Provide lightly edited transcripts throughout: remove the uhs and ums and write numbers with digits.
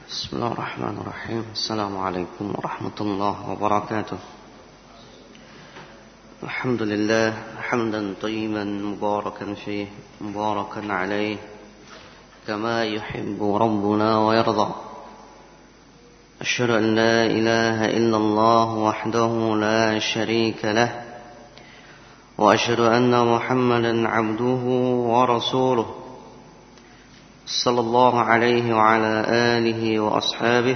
Bismillahirrahmanirrahim. Assalamualaikum warahmatullahi wabarakatuh. Alhamdulillah hamdan tayyiban mubarakan fihi mubarakan alaihi kama yuhibbu rabbuna wa yarda. Asyhadu an la ilaha illallah wahdahu la syarika lah wa asyhadu anna Muhammadan abduhu wa rasuluh sallallahu alaihi wa ala alihi wa ashabihi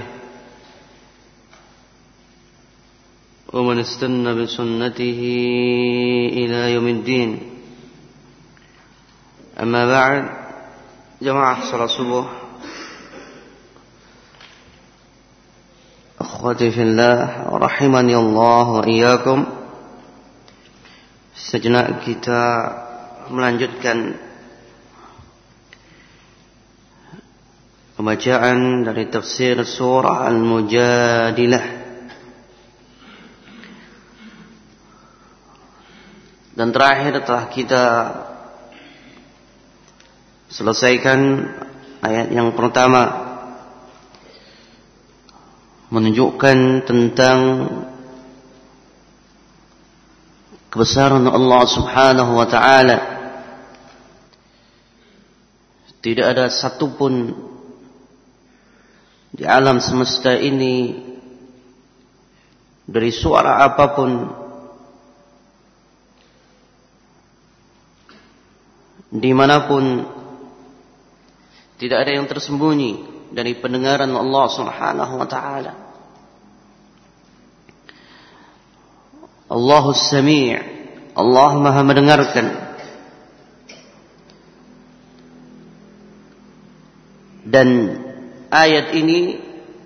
wa man istanna bi sunnatihi ila yaumiddin. Amma ba'd, jamaah salat subuh, akhwati fillah rahimani Allah wa iyyakum. Sejenak kita melanjutkan pembacaan dari tafsir surah Al-Mujadilah, dan terakhir telah kita selesaikan ayat yang pertama, menunjukkan tentang kebesaran Allah Subhanahu wa ta'ala. Tidak ada satupun di alam semesta ini, dari suara apapun, dimanapun, tidak ada yang tersembunyi dari pendengaran Allah Subhanahu wa ta'ala. Allahus Sami', Allah Maha mendengarkan. Dan ayat ini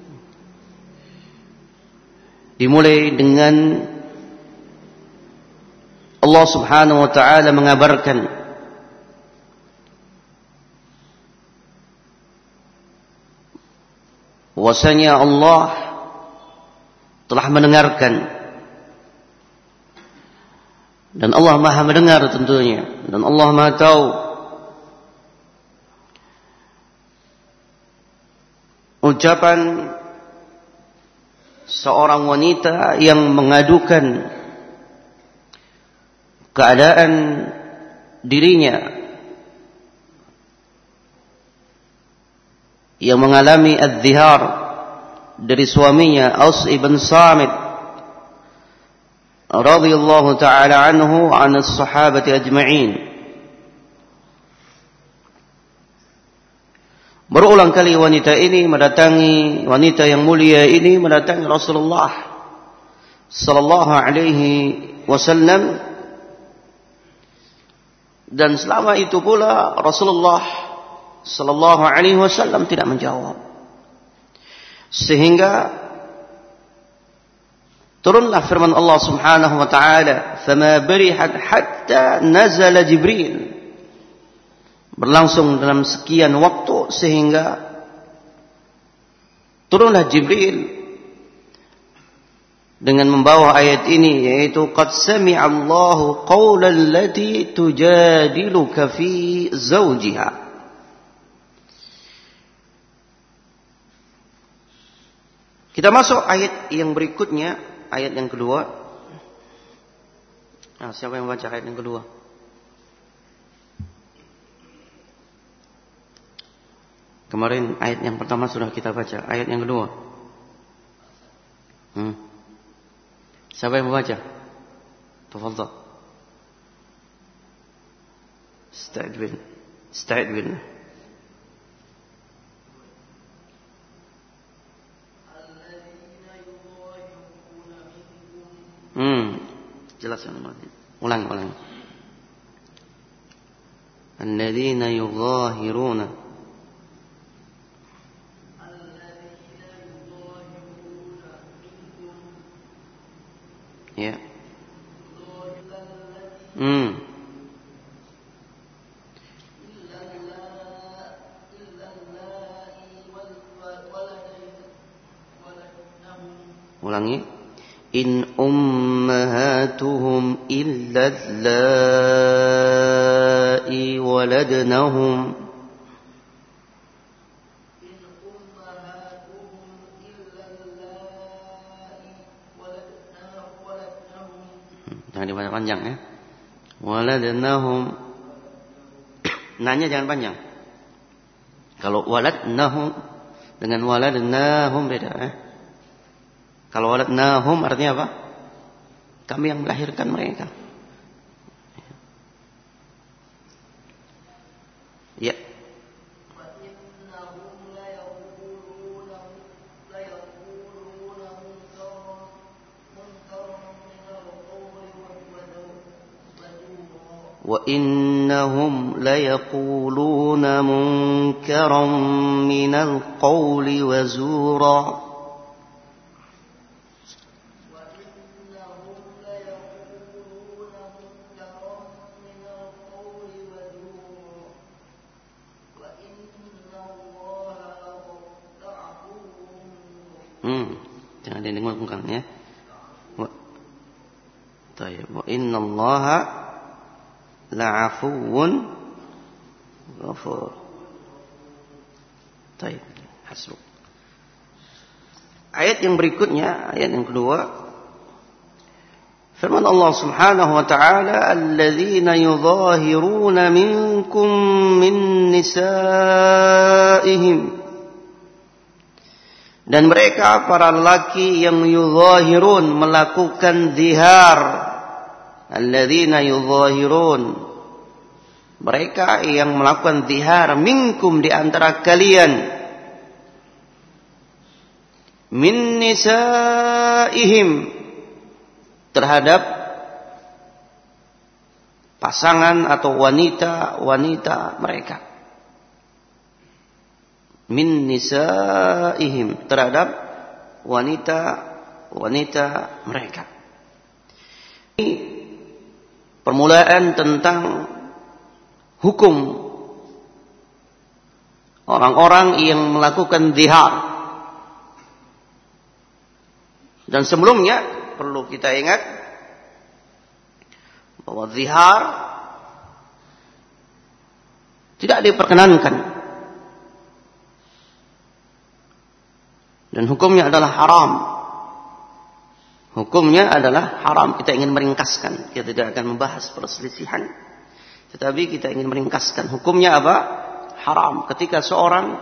dimulai dengan Allah Subhanahu wa ta'ala mengabarkan bahwasanya Allah telah mendengarkan, dan Allah Maha mendengar tentunya, dan Allah Maha tahu. Ucapan seorang wanita yang mengadukan keadaan dirinya yang mengalami az-zihar dari suaminya Aus ibn Samit radhiyallahu ta'ala anhu an as-sahabati ajma'in. Berulang kali wanita yang mulia ini mendatangi Rasulullah sallallahu alaihi wasallam, dan selama itu pula Rasulullah sallallahu alaihi wasallam tidak menjawab, sehingga turunlah firman Allah Subhanahu wa ta'ala, "Fama barihat hatta nazala Jibril." Berlangsung dalam sekian waktu sehingga turunlah Jibril dengan membawa ayat ini, yaitu qad sami'a Allahu qawlan lati tujadiluka fi zawjiha. Kita masuk ayat yang berikutnya, ayat yang kedua. Nah, siapa yang baca ayat yang kedua? Kemarin ayat yang pertama sudah kita baca, ayat yang kedua. Siapa yang membaca? Tafadhal. Ista'id billah. Jelaskan lagi. Ulang. Alladzina yughahiruna. Ya. Ulangi. In ummahatuhum illa allai waladnahum Jangan dipanjang ya. Waladnahum. Nanya jangan panjang. Kalau waladnahum dengan waladnahum beda ya. Kalau waladnahum artinya apa? Kami yang melahirkan mereka. Ya. وَإِنَّهُمْ لَيَقُولُونَ مُنكَرًا مِنَ الْقَوْلِ وَزُورًا Jangan didengarkan ya. Wa innallaha la'afuwun ghafur. Baik, hasbuk. Ayat yang berikutnya, ayat yang kedua. Firman Allah Subhanahu wa taala, "Alladzina yudhahiruna minkum min nisaihim." Dan mereka para lelaki yang yudhahirun melakukan zihar. Alladzina yudhahirun, mereka yang melakukan zihar minkum di antara kalian, min nisaihim, terhadap pasangan atau wanita-wanita mereka. Min nisaihim, terhadap wanita-wanita mereka. Ini permulaan tentang hukum orang-orang yang melakukan zihar. Dan sebelumnya perlu kita ingat bahwa zihar tidak diperkenankan. Dan hukumnya adalah haram. Hukumnya adalah haram. Kita ingin meringkaskan. Kita tidak akan membahas perselisihan. Tetapi kita ingin meringkaskan. Hukumnya apa? Haram. Ketika seorang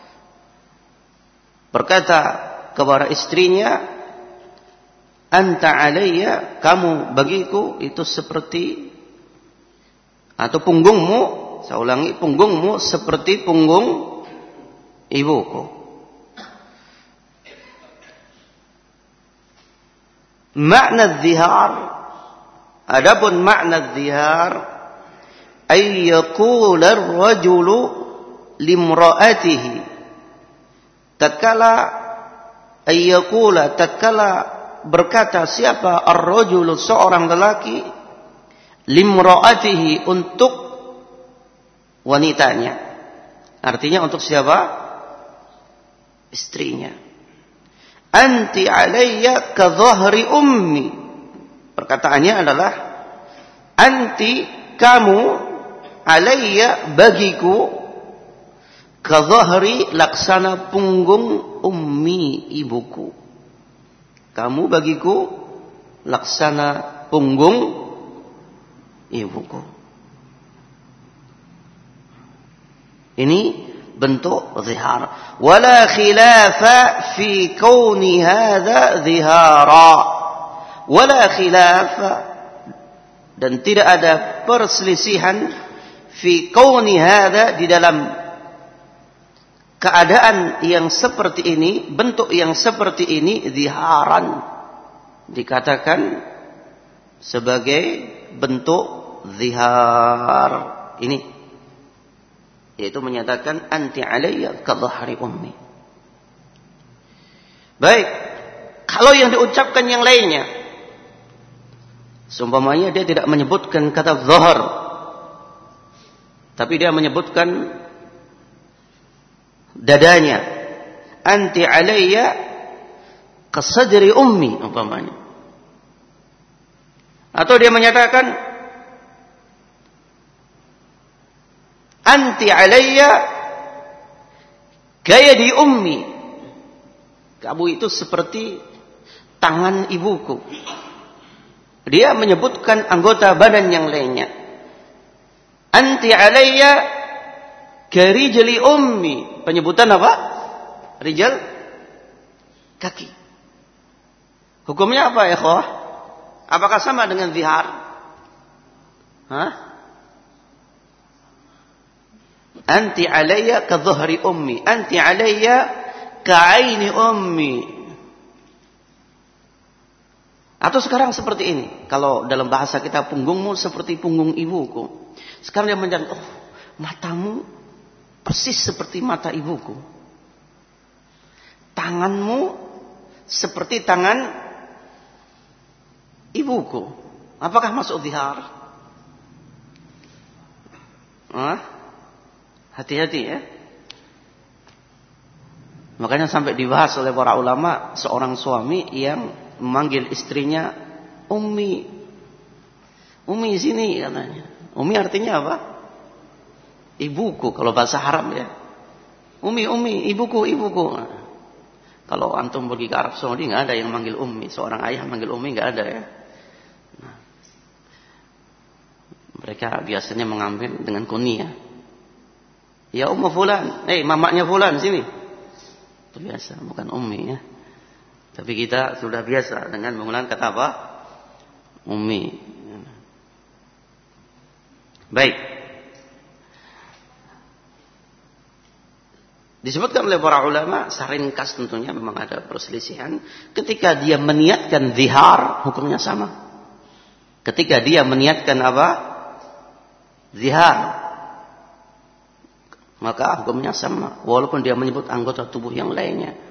berkata kepada istrinya, "Anta alayya," kamu bagiku itu seperti, atau punggungmu, saya ulangi, punggungmu seperti punggung ibuku. Makna zihar, adapun makna zihar, ay yaqula ar-rajulu limra'atihi, tatkala ay yaqula, tatkala berkata siapa ar-rajulu, seorang lelaki, limra'atihi, untuk wanitanya, artinya untuk siapa? Istrinya. Anti alayya ka dhahri ummi. Perkataannya adalah anti, kamu, alayya, bagiku, ka dhahri, laksana punggung, ummi, ibuku. Kamu bagiku laksana punggung ibuku. Ini bentuk zihar. Wala khilafa fi kauni hadza zihara. Wala khilafa, dan tidak ada perselisihan, fi kauni hadza, di dalam keadaan yang seperti ini, bentuk yang seperti ini, ziharan, dikatakan sebagai bentuk zihar ini, yaitu menyatakan anti alayya ka dhahri ummi. Baik, kalau yang diucapkan yang lainnya, seumpamanya dia tidak menyebutkan kata dhahar, tapi dia menyebutkan dadanya, anti alayya ka sadri ummi umpamanya, atau dia menyatakan anti alayya kayadi ummi, kamu itu seperti tangan ibuku. Dia menyebutkan anggota badan yang lainnya. Anti alayya karijli ummi. Penyebutan apa? Rijal, kaki. Hukumnya apa ya, ikhwah? Apakah sama dengan zihar? Hah? Anti alayya ka dhuhri ummi. Anti alayya ka aini ummi. Atau sekarang seperti ini. Kalau dalam bahasa kita, punggungmu seperti punggung ibuku. Sekarang dia menjadi, oh, matamu persis seperti mata ibuku. Tanganmu seperti tangan ibuku. Apakah masuk zihar? Hati-hati ya. Makanya sampai dibahas oleh para ulama, seorang suami yang memanggil istrinya ummi. Ummi sini katanya. Ummi artinya apa? Ibuku kalau bahasa Arab ya. Ummi, ibuku. Kalau antum pergi ke Arab Saudi nggak ada yang manggil ummi. Seorang ayah manggil ummi nggak ada ya. Nah, mereka biasanya mengambil dengan kunyah. Ya ummu fulan, mamanya fulan sini. Itu biasa, bukan ummi ya. Tapi kita sudah biasa dengan menggunakan kata apa? Ummi. Baik. Disebutkan oleh para ulama, seringkas tentunya memang ada perselisihan. Ketika dia meniatkan zihar, hukumnya sama. Ketika dia meniatkan apa? Zihar, maka hukumnya sama. Walaupun dia menyebut anggota tubuh yang lainnya.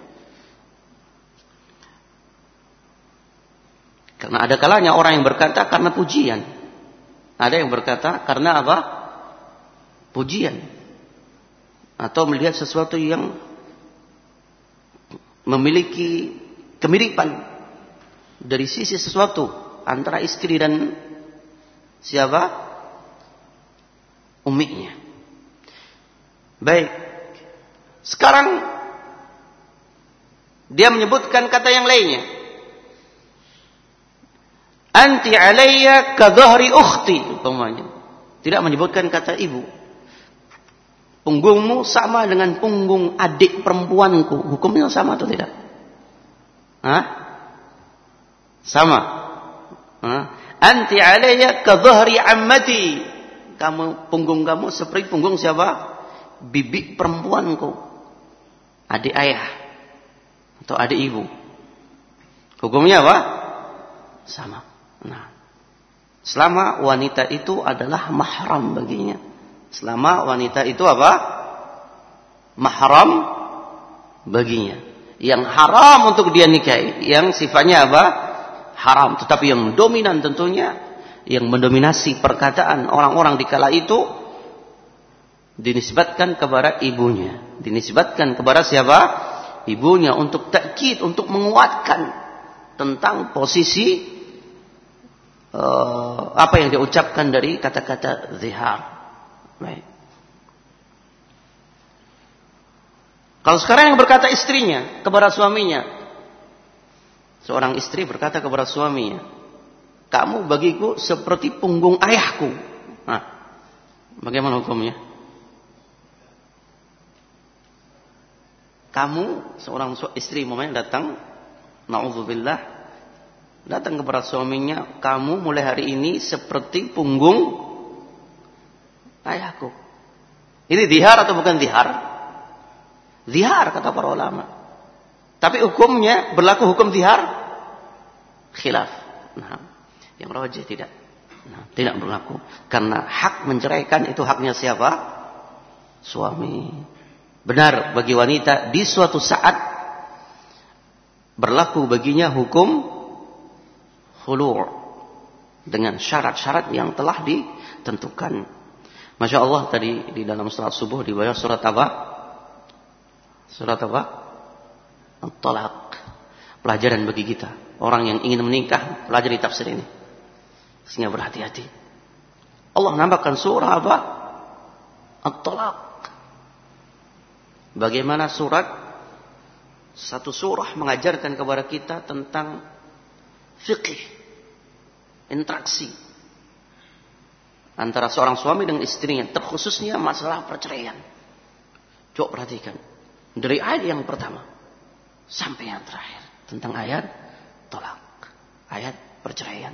Karena ada kalanya orang yang berkata karena pujian. Ada yang berkata karena apa? Pujian. Atau melihat sesuatu yang memiliki kemiripan dari sisi sesuatu antara istri dan siapa? Umminya. Baik. Sekarang dia menyebutkan kata yang lainnya. Anti alayya ka dhahri ukhti, umpamanya. Tidak menyebutkan kata ibu. Punggungmu sama dengan punggung adik perempuanku. Hukumnya sama atau tidak? Sama. Anti alayya ka dhahri ammati. Punggung kamu seperti punggung siapa? Bibi perempuanku. Adik ayah atau adik ibu. Hukumnya apa? Sama. Nah, selama wanita itu adalah mahram baginya. Selama wanita itu apa? Mahram baginya. Yang haram untuk dia nikahi, yang sifatnya apa? Haram. Tetapi yang dominan tentunya, yang mendominasi perkataan orang-orang di kala itu, dinisbatkan kepada ibunya. Dinisbatkan kepada siapa? Ibunya, untuk takkid, untuk menguatkan tentang posisi apa yang dia ucapkan dari kata-kata zihar. Baik. Kalau sekarang yang berkata istrinya kepada suaminya, seorang istri berkata kepada suaminya, kamu bagiku seperti punggung ayahku. Nah, bagaimana hukumnya? Kamu seorang istri momennya datang, na'udzubillah, datang kepada suaminya, kamu mulai hari ini seperti punggung ayahku. Ini zihar atau bukan zihar? Zihar kata para ulama. Tapi hukumnya berlaku hukum zihar? Khilaf. Nah, yang rajih tidak. Nah, tidak berlaku. Karena hak menceraikan itu haknya siapa? Suami. Benar bagi wanita di suatu saat berlaku baginya hukum khulu' dengan syarat-syarat yang telah ditentukan. Masya Allah, tadi di dalam salat subuh dibaca surat apa? Surat apa? At-Talaq. Pelajaran bagi kita, orang yang ingin menikah, pelajari tafsir ini. Sehingga berhati-hati. Allah nampakkan surah apa? At-Talaq. Bagaimana satu surah mengajarkan kepada kita tentang fikih, interaksi antara seorang suami dengan istrinya, terkhususnya masalah perceraian. Coba perhatikan dari ayat yang pertama sampai yang terakhir tentang ayat tolak, ayat perceraian.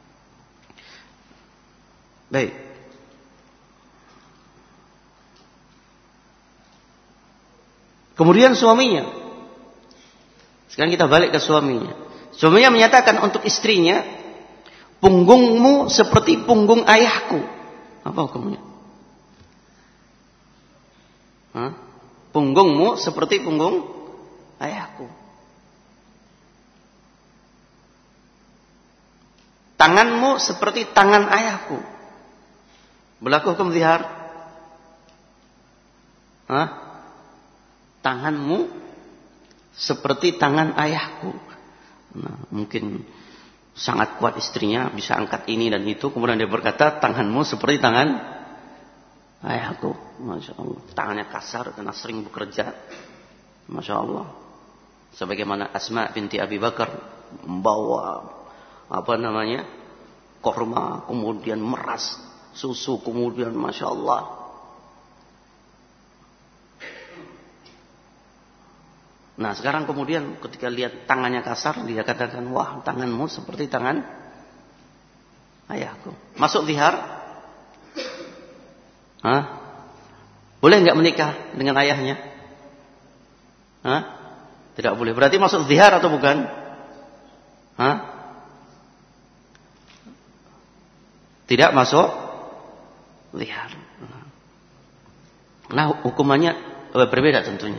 Baik. Kemudian suaminya. Sekarang kita balik ke suaminya. Suaminya menyatakan untuk istrinya, punggungmu seperti punggung ayahku. Apa hukumnya? Punggungmu seperti punggung ayahku. Tanganmu seperti tangan ayahku. Berlaku hukum zihar? Tanganmu seperti tangan ayahku. Nah, mungkin sangat kuat istrinya, bisa angkat ini dan itu. Kemudian dia berkata, tanganmu seperti tangan ayahku. Masya Allah. Tangannya kasar karena sering bekerja. Masya Allah. Sebagaimana Asma binti Abi Bakar membawa korma, kemudian meras susu, kemudian Masya Allah. Nah sekarang kemudian ketika lihat tangannya kasar, dia katakan, wah tanganmu seperti tangan ayahku. Masuk zihar? Boleh nggak menikah dengan ayahnya? Tidak boleh. Berarti masuk zihar atau bukan? Tidak masuk zihar. Nah hukumannya berbeda tentunya.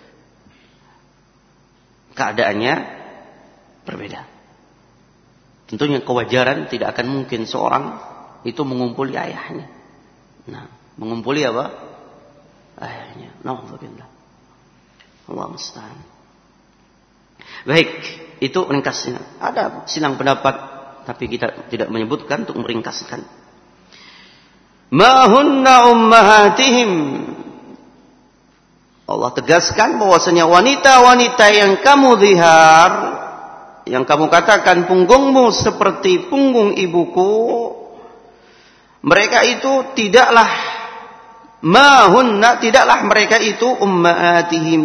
Keadaannya berbeda. Tentunya kewajaran tidak akan mungkin seorang itu mengumpuli ayahnya. Nah, mengumpuli apa? Ayahnya. Nauzubillah. Allah musta'an. Baik, itu ringkasnya. Ada silang pendapat, tapi kita tidak menyebutkan untuk meringkaskan. Ma hunna ummahatihim. Allah tegaskan bahwasanya wanita-wanita yang kamu zihar, yang kamu katakan punggungmu seperti punggung ibuku, mereka itu tidaklah tidaklah mereka itu ummahatihim,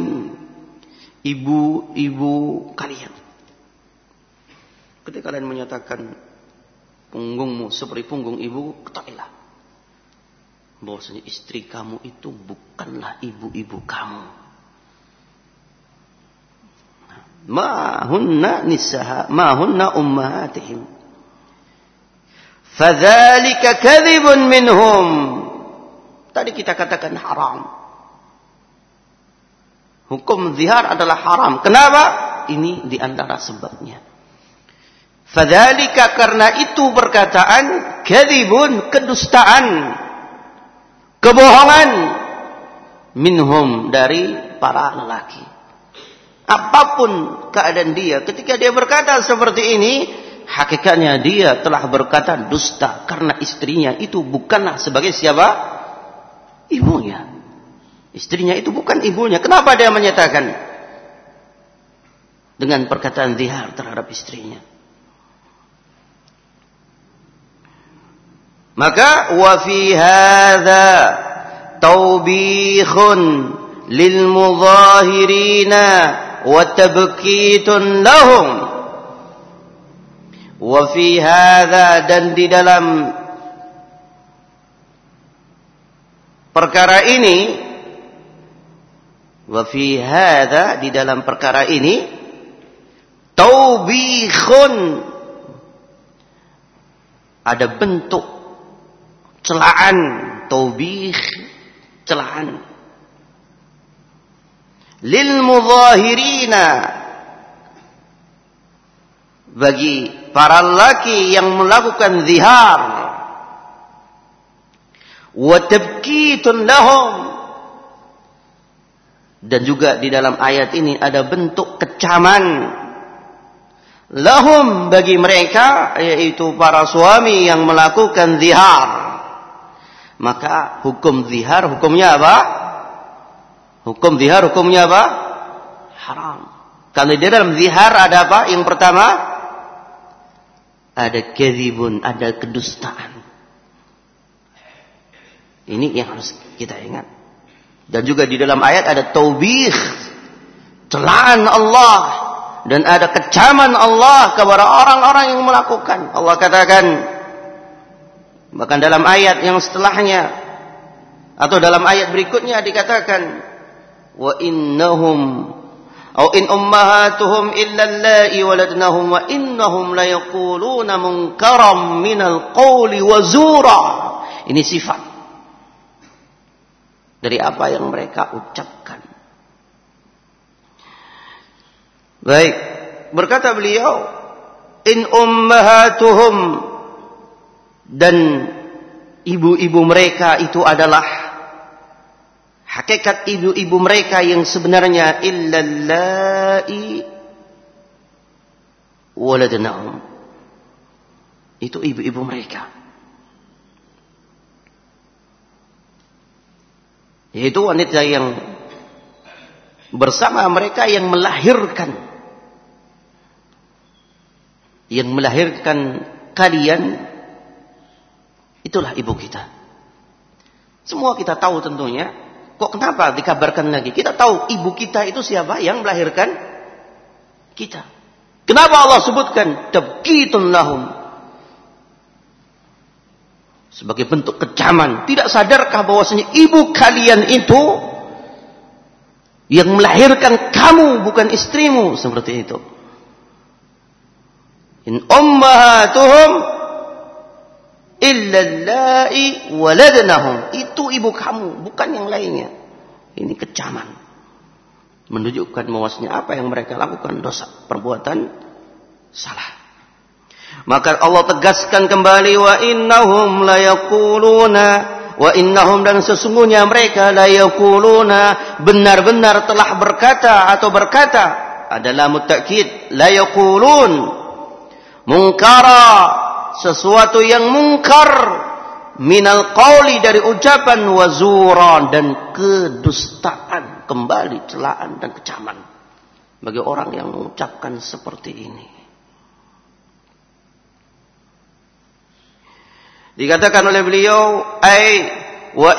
ibu-ibu kalian. Ketika kalian menyatakan punggungmu seperti punggung ibu, ketahuilah bahwasanya istri kamu itu bukanlah ibu-ibu kamu. Ma hunna ummahatihim. Fadzalika kadzibun minhum. Tadi kita katakan haram. Hukum zihar adalah haram. Kenapa? Ini di antara sebabnya. Fadzalika, karena itu perkataan kadzibun, kedustaan, kebohongan, minhum, dari para lelaki. Apapun keadaan dia, ketika dia berkata seperti ini, hakikatnya dia telah berkata dusta, karena istrinya itu bukanlah sebagai siapa? Ibunya. Istrinya itu bukan ibunya. Kenapa dia menyatakan dengan perkataan zihar terhadap istrinya? Maka wa fi hadza tawbikhun lil mudhahirina wa tabkitun lahum. Wa fi hadza, dan di dalam perkara ini, wa fi hadza, di dalam perkara ini, tawbikhun, ada bentuk celaan, taubih, celaan, lil mudhahirina, bagi para lelaki yang melakukan zihar, wa tabkitun lahum, dan juga di dalam ayat ini ada bentuk kecaman lahum, bagi mereka, yaitu para suami yang melakukan zihar. Maka hukum zihar hukumnya apa? Hukum zihar hukumnya apa? Haram. Kalau di dalam zihar ada apa? Yang pertama, ada kadzibun, ada kedustaan. Ini yang harus kita ingat. Dan juga di dalam ayat ada taubih, celaan Allah, dan ada kecaman Allah kepada orang-orang yang melakukan. Allah katakan, bahkan dalam ayat yang setelahnya atau dalam ayat berikutnya dikatakan, wa innahum au in ummahatuhum illa allai waladnahum wa innahum la yaquluna munkaram minal qawli wa zura. Ini sifat dari apa yang mereka ucapkan. Baik, berkata beliau, in ummahatuhum, dan ibu-ibu mereka itu adalah hakikat ibu-ibu mereka yang sebenarnya, illallai waladnahum, itu ibu-ibu mereka, yaitu wanita yang bersama mereka yang melahirkan kalian, itulah ibu kita. Semua kita tahu tentunya. Kok kenapa dikabarkan lagi? Kita tahu ibu kita itu siapa yang melahirkan kita. Kenapa Allah sebutkan tabkitun lahum? Sebagai bentuk kecaman. Tidak sadarkah bahwasanya ibu kalian itu yang melahirkan kamu, bukan istrimu? Seperti itu. In ummahatuhum illallai waladnahum, itu ibu kamu, bukan yang lainnya. Ini kecaman, menunjukkan bahwasanya apa yang mereka lakukan dosa, perbuatan salah. Maka Allah tegaskan kembali, wa innahum la yaquluna, wa innahum, dan sesungguhnya mereka la yaquluna, benar-benar telah berkata atau berkata, adalah mutakkid, la yaqulun, munkara, sesuatu yang mungkar, minal qauli, dari ucapan, wazuran, dan kedustaan, kembali celaan dan kecaman bagi orang yang mengucapkan seperti ini. Dikatakan oleh beliau, wa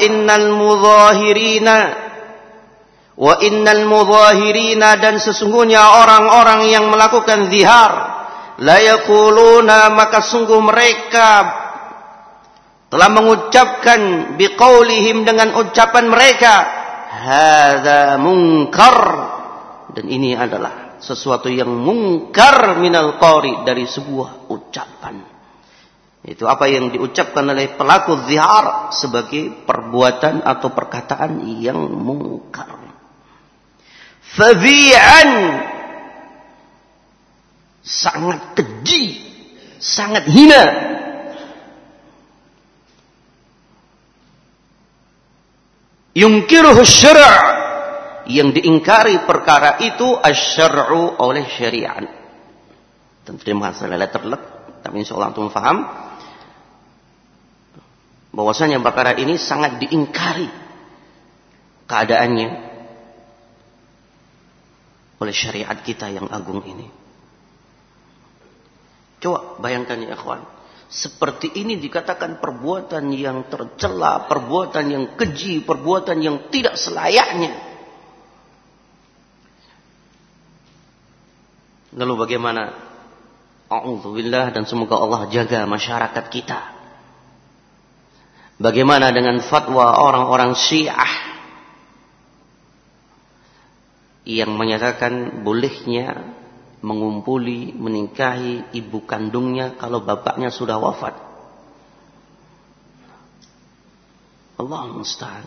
innal mudhahirina, dan sesungguhnya orang-orang yang melakukan zihar, la yaquluna, maka sungguh mereka telah mengucapkan, biqaulihim, dengan ucapan mereka, hadza munkar, dan ini adalah sesuatu yang mungkar, minal qauli, dari sebuah ucapan. Itu apa yang diucapkan oleh pelaku zihar sebagai perbuatan atau perkataan yang mungkar. Fadhi'an, sangat keji, sangat hina. Yungkiruhu syara', yang diingkari perkara itu asy-syar'u, oleh syariat. Tentu dia masalah letterlek, tapi insyaallah antum faham bahwasanya perkara ini sangat diingkari keadaannya oleh syariat kita yang agung ini. Coba bayangkan ya ikhwan, seperti ini dikatakan perbuatan yang tercela, perbuatan yang keji, perbuatan yang tidak selayaknya. Lalu bagaimana? A'udzubillah, dan semoga Allah jaga masyarakat kita. Bagaimana dengan fatwa orang-orang Syiah yang menyatakan bolehnya mengumpuli, menikahi ibu kandungnya kalau bapaknya sudah wafat? Allah musta'an.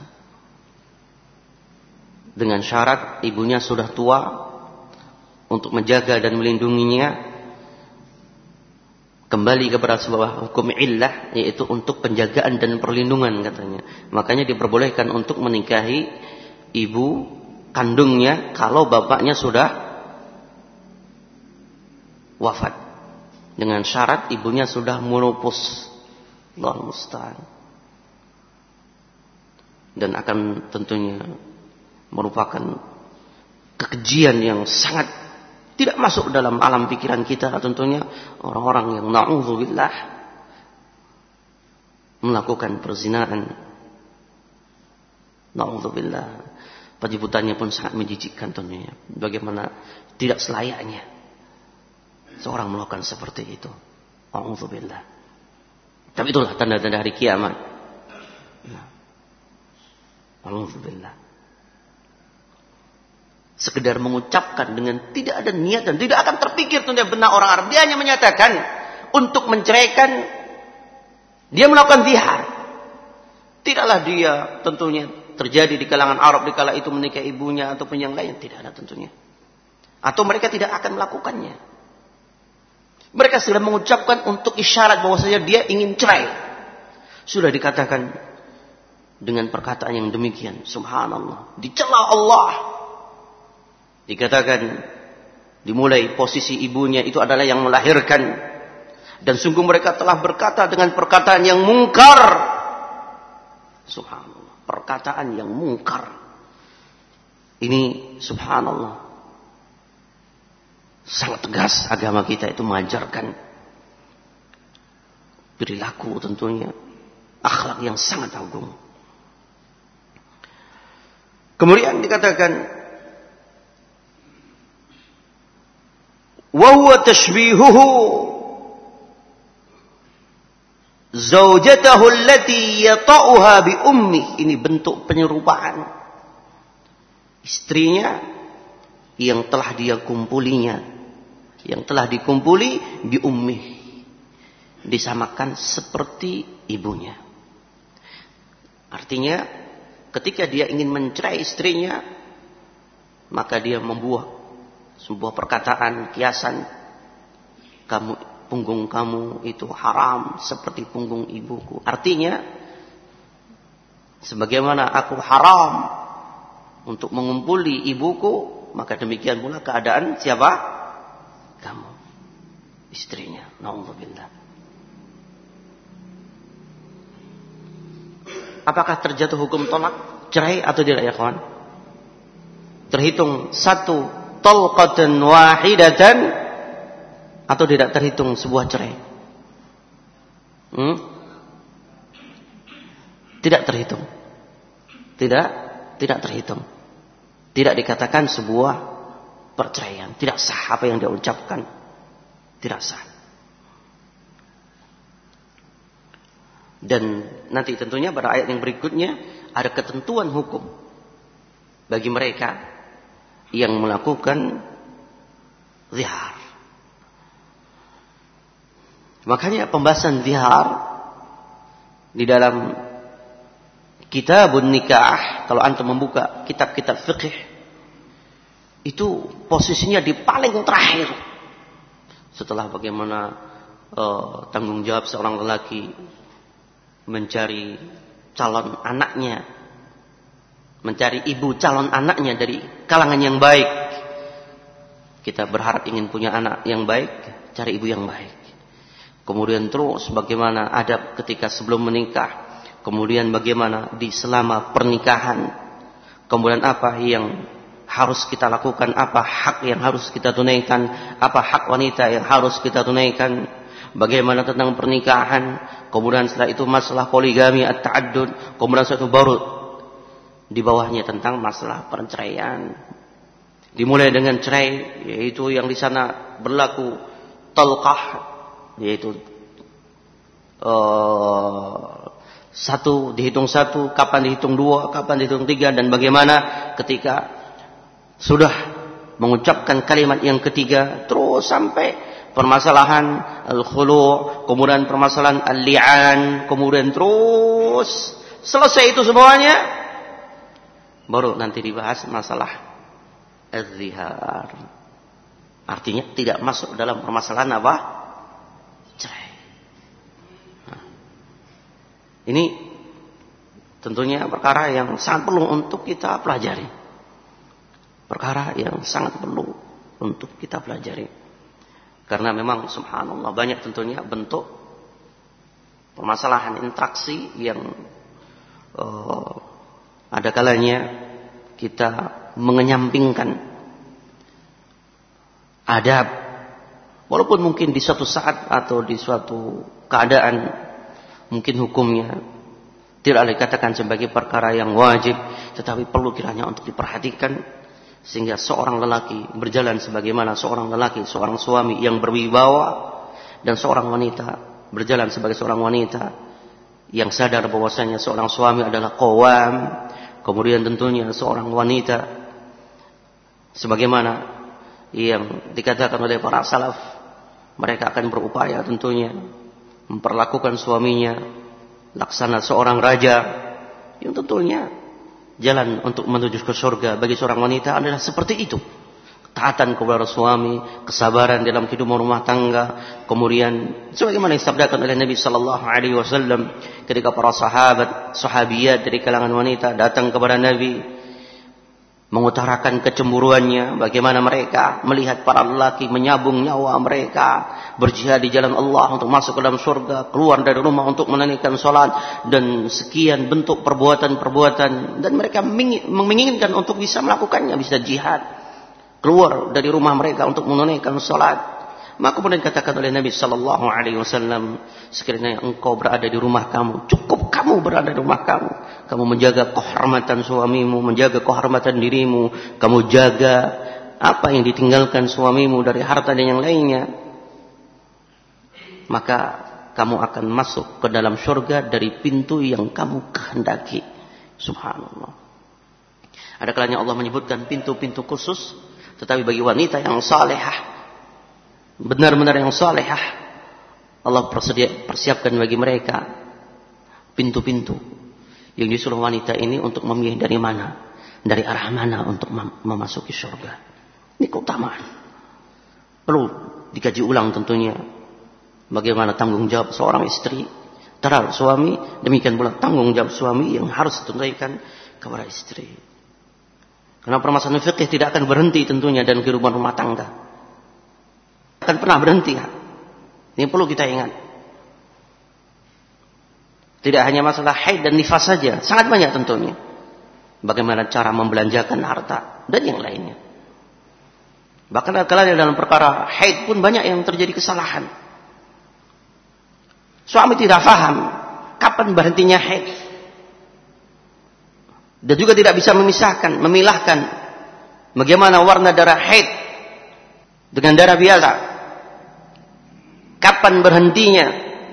Dengan syarat ibunya sudah tua, untuk menjaga dan melindunginya kembali kepada sebuah hukum illah, yaitu untuk penjagaan dan perlindungan katanya. Makanya diperbolehkan untuk menikahi ibu kandungnya kalau bapaknya sudah wafat, dengan syarat ibunya sudah menopause. Allah musta'an. Dan akan tentunya merupakan kekejian yang sangat Tidak masuk dalam alam pikiran kita tentunya orang-orang yang na'udzubillah melakukan perzinaan. Na'udzubillah. Penyebutannya pun sangat menjijikkan tentunya. Bagaimana tidak selayaknya seorang melakukan seperti itu. Na'udzubillah. Tapi itulah tanda-tanda hari kiamat. Na'udzubillah. Sekedar mengucapkan dengan tidak ada niat dan tidak akan terpikir tentunya benar orang Arab. Dia hanya menyatakan untuk menceraikan, dia melakukan zihar. Tidaklah dia tentunya terjadi di kalangan Arab di kala itu menikahi ibunya ataupun yang lain. Tidak ada tentunya. Atau mereka tidak akan melakukannya. Mereka sudah mengucapkan untuk isyarat bahwasanya dia ingin cerai. Sudah dikatakan dengan perkataan yang demikian. Subhanallah. Dicela Allah. Dikatakan dimulai posisi ibunya itu adalah yang melahirkan. Dan sungguh mereka telah berkata dengan perkataan yang mungkar. Subhanallah. Perkataan yang mungkar. Ini subhanallah. Sangat tegas agama kita itu mengajarkan. Perilaku tentunya. Akhlak yang sangat agung. Kemudian dikatakan وهو تشبيهه زوجته التي يطأها بأمه. Ini bentuk penyerupaan istrinya yang telah dia kumpulinya, yang telah dikumpuli bi ummih, disamakan seperti ibunya. Artinya ketika dia ingin mencerai istrinya, maka dia membuat sebuah perkataan kiasan, punggung kamu itu haram seperti punggung ibuku. Artinya sebagaimana aku haram untuk mengumpuli ibuku, maka demikian pula keadaan siapa? Kamu, istrinya. Na'udzubillah. Apakah terjatuh hukum tolak cerai atau tidak ya kawan? Terhitung satu talqatan wahidatan atau tidak terhitung sebuah cerai? Tidak terhitung. Tidak terhitung. Tidak dikatakan sebuah perceraian. Tidak sah apa yang dia ucapkan. Tidak sah. Dan nanti tentunya pada ayat yang berikutnya ada ketentuan hukum bagi mereka yang melakukan zihar. Makanya pembahasan zihar di dalam kitabun nikah, kalau antum membuka kitab-kitab fikih, itu posisinya di paling terakhir. Setelah bagaimana tanggung jawab seorang lelaki mencari calon anaknya, mencari ibu calon anaknya dari kalangan yang baik. Kita berharap ingin punya anak yang baik, cari ibu yang baik. Kemudian terus bagaimana adab ketika sebelum menikah. Kemudian bagaimana di selama pernikahan. Kemudian apa yang harus kita lakukan, apa hak yang harus kita tunaikan, apa hak wanita yang harus kita tunaikan. Bagaimana tentang pernikahan. Kemudian setelah itu masalah poligami, at-ta'addud. Kemudian setelah itu baru di bawahnya tentang masalah perceraian. Dimulai dengan cerai, yaitu yang di sana berlaku talqah, yaitu satu dihitung satu, kapan dihitung dua, kapan dihitung tiga, dan bagaimana ketika sudah mengucapkan kalimat yang ketiga, terus sampai permasalahan al-khulu', kemudian permasalahan al-li'an, kemudian terus selesai itu semuanya, baru nanti dibahas masalah az-zihar. Artinya tidak masuk dalam permasalahan apa? Cerai. Nah, ini tentunya perkara yang sangat perlu untuk kita pelajari. Perkara yang sangat perlu untuk kita pelajari. Karena memang subhanallah banyak tentunya bentuk permasalahan interaksi yang ada kalanya kita mengenyampingkan adab. Walaupun mungkin di suatu saat atau di suatu keadaan mungkin hukumnya tidak dikatakan sebagai perkara yang wajib, tetapi perlu kiranya untuk diperhatikan sehingga seorang lelaki berjalan sebagaimana seorang lelaki, seorang suami yang berwibawa, dan seorang wanita berjalan sebagai seorang wanita yang sadar bahwasanya seorang suami adalah qawwam, kemudian tentunya seorang wanita sebagaimana yang dikatakan oleh para salaf, mereka akan berupaya tentunya memperlakukan suaminya laksana seorang raja, yang tentunya jalan untuk menuju ke surga bagi seorang wanita adalah seperti itu. Taatan kepada suami, kesabaran dalam kehidupan rumah tangga, kemudian sebagaimana disabdakan oleh Nabi sallallahu alaihi wasallam ketika para sahabiyat dari kalangan wanita datang kepada Nabi mengutarakan kecemburuannya, bagaimana mereka melihat para lelaki menyabung nyawa mereka berjihad di jalan Allah untuk masuk ke dalam surga, keluar dari rumah untuk menunaikan salat dan sekian bentuk perbuatan-perbuatan, dan mereka menginginkan untuk bisa melakukannya, bisa jihad, keluar dari rumah mereka untuk menunaikan salat. Maka kemudian katakan oleh Nabi sallallahu alaihi wasallam, sekiranya engkau berada di rumah kamu, cukup kamu berada di rumah kamu, kamu menjaga kehormatan suamimu, menjaga kehormatan dirimu, kamu jaga apa yang ditinggalkan suamimu dari harta dan yang lainnya, maka kamu akan masuk ke dalam surga dari pintu yang kamu kehendaki. Subhanallah. Ada kalanya Allah menyebutkan pintu-pintu khusus, tetapi bagi wanita yang salehah, benar-benar yang salehah, Allah persiapkan bagi mereka pintu-pintu yang disuruh wanita ini untuk memilih dari mana, dari arah mana untuk memasuki surga. Ini keutamaan. Perlu dikaji ulang tentunya bagaimana tanggung jawab seorang istri terhadap suami, demikian pula tanggung jawab suami yang harus ditunaikan kepada istri. Karena permasalahan fikih tidak akan berhenti tentunya dalam kehidupan rumah tangga. Akan pernah berhenti. Ini perlu kita ingat. Tidak hanya masalah haid dan nifas saja, sangat banyak tentunya. Bagaimana cara membelanjakan harta dan yang lainnya. Bahkan kalau dalam perkara haid pun banyak yang terjadi kesalahan. Suami tidak paham kapan berhentinya haid, dan juga tidak bisa memilahkan bagaimana warna darah haid dengan darah biasa. Kapan berhentinya?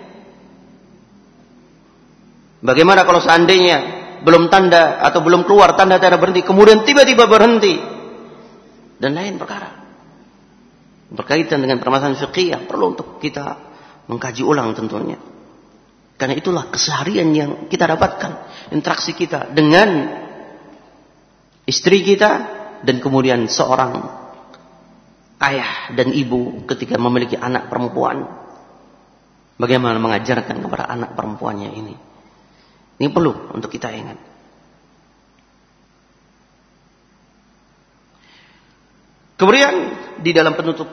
Bagaimana kalau seandainya belum tanda atau belum keluar tanda-tanda berhenti, kemudian tiba-tiba berhenti, dan lain perkara berkaitan dengan permasalahan fikih yang perlu untuk kita mengkaji ulang tentunya. Karena itulah keseharian yang kita dapatkan, interaksi kita dengan istri kita, dan kemudian seorang ayah dan ibu ketika memiliki anak perempuan, bagaimana mengajarkan kepada anak perempuannya ini. Ini perlu untuk kita ingat. Kemudian di dalam penutup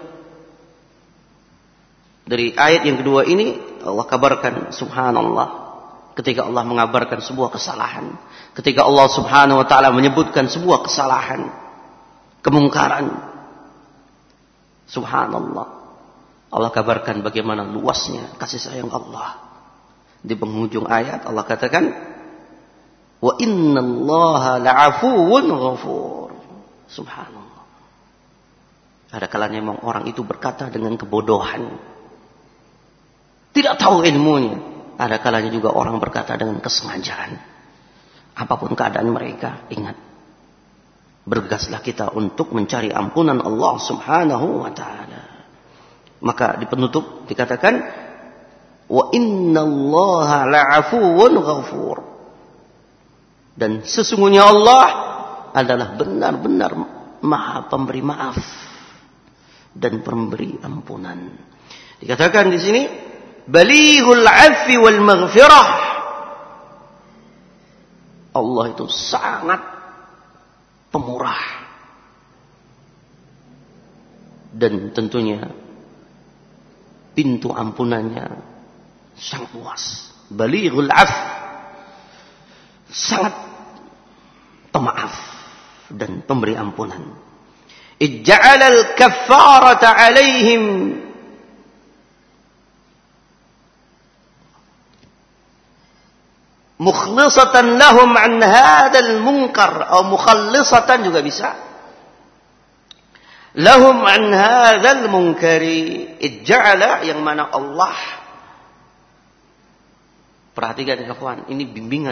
dari ayat yang kedua ini, Allah kabarkan, subhanallah, ketika Allah mengabarkan sebuah kesalahan, ketika Allah subhanahu wa ta'ala menyebutkan sebuah kesalahan, kemungkaran, subhanallah, Allah kabarkan bagaimana luasnya kasih sayang Allah. Di penghujung ayat Allah katakan, wa innallaha la'afuwun ghafur. Subhanallah. Ada kalanya memang orang itu berkata dengan kebodohan, tidak tahu ilmunya. Ada kalanya juga orang berkata dengan kesengajaan. Apapun keadaan mereka, ingat, bergegaslah kita untuk mencari ampunan Allah subhanahu wa ta'ala. Maka di penutup dikatakan, wa innallaha la'afuwun ghafur. Dan sesungguhnya Allah adalah benar-benar maha pemberi maaf dan pemberi ampunan. Dikatakan di sini, balighul 'afwi wal maghfirah. Allah itu sangat pemurah dan tentunya pintu ampunannya sangat luas. Balighul 'af, sangat pemaaf dan pemberi ampunan. ij'ala al-kaffarata 'alaihim mukhlisatan lahum an hadzal munkar atau mukhallisatan juga bisa. Lahum an hadzal munkari ij'ala yang mana Allah, perhatikan ya kawan, ini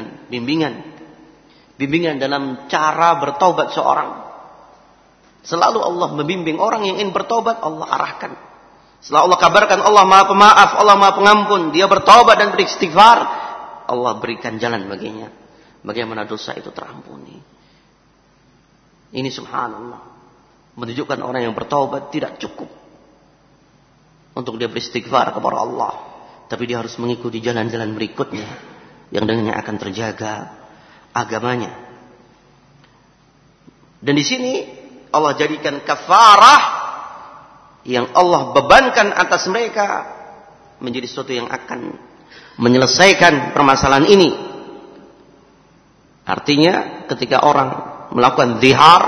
bimbingan dalam cara bertaubat seorang. Selalu Allah membimbing orang yang ingin bertaubat, Allah arahkan. Setelah Allah kabarkan Allah Maha Pemaaf, Allah Maha Pengampun, dia bertaubat dan beristighfar, Allah berikan jalan baginya bagaimana dosa itu terampuni. Ini subhanallah menunjukkan orang yang bertaubat tidak cukup untuk dia beristighfar kepada Allah, tapi dia harus mengikuti jalan-jalan berikutnya yang dengannya akan terjaga agamanya. Dan di sini Allah jadikan kafarah yang Allah bebankan atas mereka menjadi sesuatu yang akan menyelesaikan permasalahan ini. Artinya ketika orang melakukan zihar,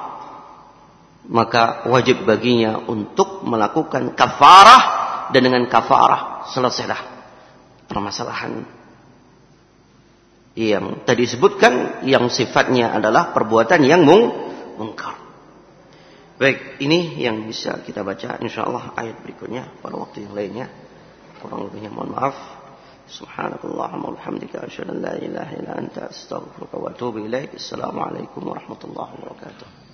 maka wajib baginya untuk melakukan kafarah, dan dengan kafarah selesailah permasalahan yang tadi disebutkan yang sifatnya adalah perbuatan yang mungkar. Baik, ini yang bisa kita baca insyaallah ayat berikutnya pada waktu yang lainnya. Kurang lebihnya mohon maaf. Subhanakallahumma wa bihamdika asyhadu an la ilaha illa anta astaghfiruka wa atubu ilaik. Assalamualaikum warahmatullahi wabarakatuh.